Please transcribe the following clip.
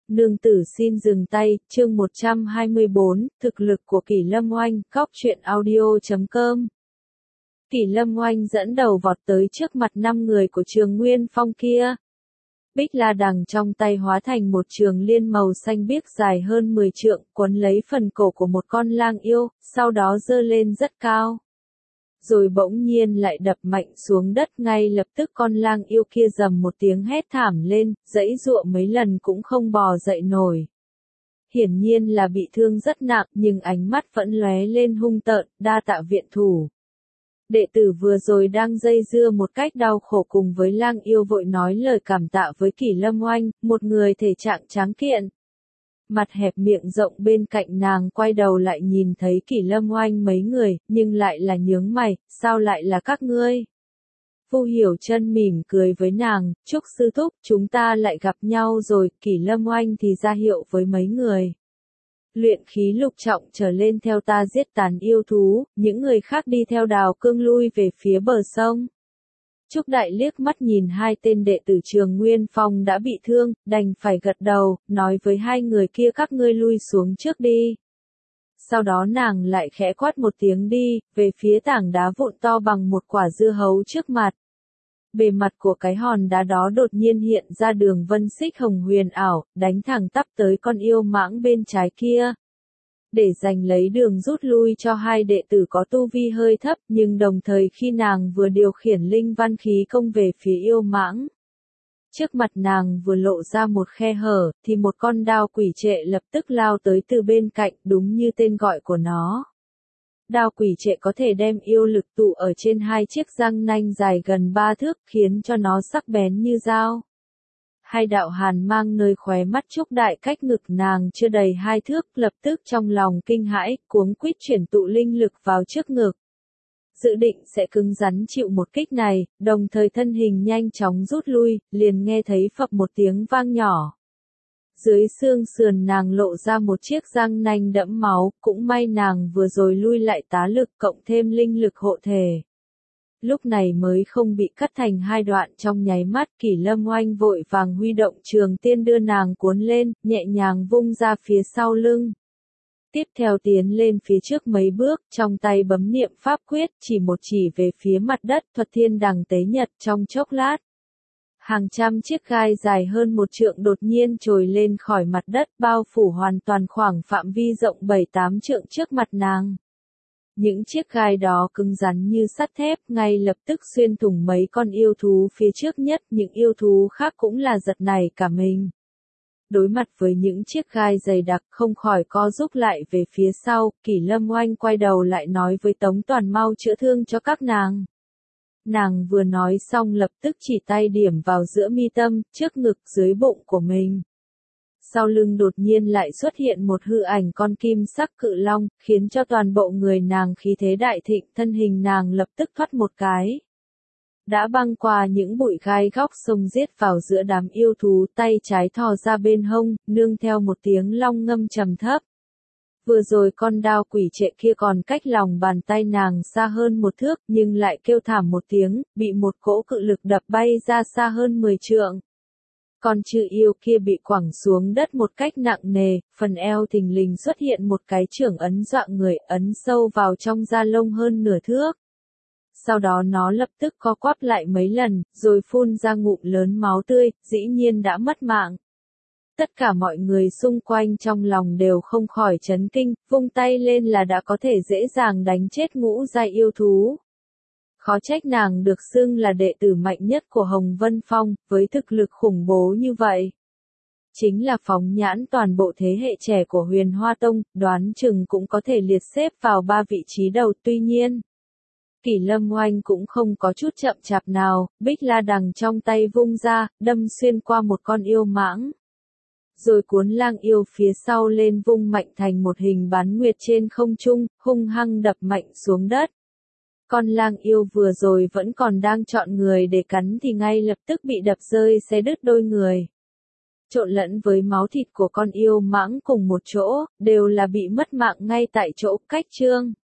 Nương tử xin dừng tay, chương 124, thực lực của Kỷ Lâm Oanh, góc truyện audio.com. Kỷ Lâm Oanh dẫn đầu vọt tới trước mặt 5 người của Trường Nguyên Phong kia. Bích la đằng trong tay hóa thành một trường liên màu xanh biếc dài hơn 10 trượng, quấn lấy phần cổ của một con lang yêu, sau đó giơ lên rất cao. Rồi bỗng nhiên lại đập mạnh xuống đất, ngay lập tức con lang yêu kia rầm một tiếng hét thảm lên, giãy giụa mấy lần cũng không bò dậy nổi. Hiển nhiên là bị thương rất nặng, nhưng ánh mắt vẫn lóe lên hung tợn, đa tạ viện thủ. Đệ tử vừa rồi đang dây dưa một cách đau khổ cùng với lang yêu vội nói lời cảm tạ với Kỷ Lâm Oanh, một người thể trạng tráng kiện. Mặt hẹp miệng rộng bên cạnh nàng quay đầu lại nhìn thấy Kỷ Lâm Oanh mấy người, nhưng lại là nhướng mày, sao lại là các ngươi? Vu Hiểu Chân mỉm cười với nàng, chúc sư thúc, chúng ta lại gặp nhau rồi, Kỷ Lâm Oanh thì ra hiệu với mấy người. Luyện khí lục trọng trở lên theo ta giết tàn yêu thú, những người khác đi theo Đào Cương lui về phía bờ sông. Trúc Đại liếc mắt nhìn hai tên đệ tử Trường Nguyên Phong đã bị thương, đành phải gật đầu, nói với hai người kia các ngươi lui xuống trước đi. Sau đó nàng lại khẽ quát một tiếng đi, về phía tảng đá vụn to bằng một quả dưa hấu trước mặt. Bề mặt của cái hòn đá đó đột nhiên hiện ra đường vân xích hồng huyền ảo, đánh thẳng tắp tới con yêu mãng bên trái kia. Để giành lấy đường rút lui cho hai đệ tử có tu vi hơi thấp, nhưng đồng thời khi nàng vừa điều khiển linh văn khí công về phía yêu mãng. Trước mặt nàng vừa lộ ra một khe hở, thì một con đao quỷ trệ lập tức lao tới từ bên cạnh, đúng như tên gọi của nó. Đao quỷ trệ có thể đem yêu lực tụ ở trên hai chiếc răng nanh dài gần 3 thước, khiến cho nó sắc bén như dao. Hai đạo hàn mang nơi khóe mắt Trúc Đại cách ngực nàng chưa đầy 2 thước, lập tức trong lòng kinh hãi, cuống quýt chuyển tụ linh lực vào trước ngực. Dự định sẽ cứng rắn chịu một kích này, đồng thời thân hình nhanh chóng rút lui, liền nghe thấy phập một tiếng vang nhỏ. Dưới xương sườn nàng lộ ra một chiếc răng nanh đẫm máu, cũng may nàng vừa rồi lui lại tá lực cộng thêm linh lực hộ thể. Lúc này mới không bị cắt thành hai đoạn trong nháy mắt. Kỷ Lâm Oanh vội vàng huy động trường tiên đưa nàng cuốn lên, nhẹ nhàng vung ra phía sau lưng. Tiếp theo tiến lên phía trước mấy bước, trong tay bấm niệm pháp quyết, chỉ về phía mặt đất, thuật thiên đằng tế nhật trong chốc lát. Hàng trăm chiếc gai dài hơn 1 trượng đột nhiên trồi lên khỏi mặt đất, bao phủ hoàn toàn khoảng phạm vi rộng 7-8 trượng trước mặt nàng. Những chiếc gai đó cứng rắn như sắt thép, ngay lập tức xuyên thủng mấy con yêu thú phía trước nhất, những yêu thú khác cũng là giật nảy cả mình. Đối mặt với những chiếc gai dày đặc không khỏi co rúm lại về phía sau, Kỷ Lâm Oanh quay đầu lại nói với Tống Toàn mau chữa thương cho các nàng. Nàng vừa nói xong lập tức chỉ tay điểm vào giữa mi tâm, trước ngực dưới bụng của mình. Sau lưng đột nhiên lại xuất hiện một hư ảnh con kim sắc cự long, khiến cho toàn bộ người nàng khí thế đại thịnh, thân hình nàng lập tức thoát một cái. Đã băng qua những bụi gai góc sông giết vào giữa đám yêu thú, tay trái thò ra bên hông, nương theo một tiếng long ngâm trầm thấp. Vừa rồi con đao quỷ trệ kia còn cách lòng bàn tay nàng xa hơn 1 thước, nhưng lại kêu thảm một tiếng, bị một cỗ cự lực đập bay ra xa hơn 10 trượng. Con chư yêu kia bị quẳng xuống đất một cách nặng nề, phần eo thình lình xuất hiện một cái chưởng ấn dọa người, ấn sâu vào trong da lông hơn nửa thước. Sau đó nó lập tức co quắp lại mấy lần, rồi phun ra ngụm lớn máu tươi, dĩ nhiên đã mất mạng. Tất cả mọi người xung quanh trong lòng đều không khỏi chấn kinh, vung tay lên là đã có thể dễ dàng đánh chết ngũ giai yêu thú. Khó trách nàng được xưng là đệ tử mạnh nhất của Hồng Vân Phong, với thực lực khủng bố như vậy. Chính là phóng nhãn toàn bộ thế hệ trẻ của Huyền Hoa Tông, đoán chừng cũng có thể liệt xếp vào 3 vị trí đầu. Tuy nhiên, Kỷ Lâm Oanh cũng không có chút chậm chạp nào, bích la đằng trong tay vung ra, đâm xuyên qua một con yêu mãng. Rồi cuốn lang yêu phía sau lên vung mạnh thành một hình bán nguyệt trên không trung, hung hăng đập mạnh xuống đất. Con lang yêu vừa rồi vẫn còn đang chọn người để cắn thì ngay lập tức bị đập rơi xé đứt đôi người. Trộn lẫn với máu thịt của con yêu mãng cùng một chỗ, đều là bị mất mạng ngay tại chỗ. Cách chương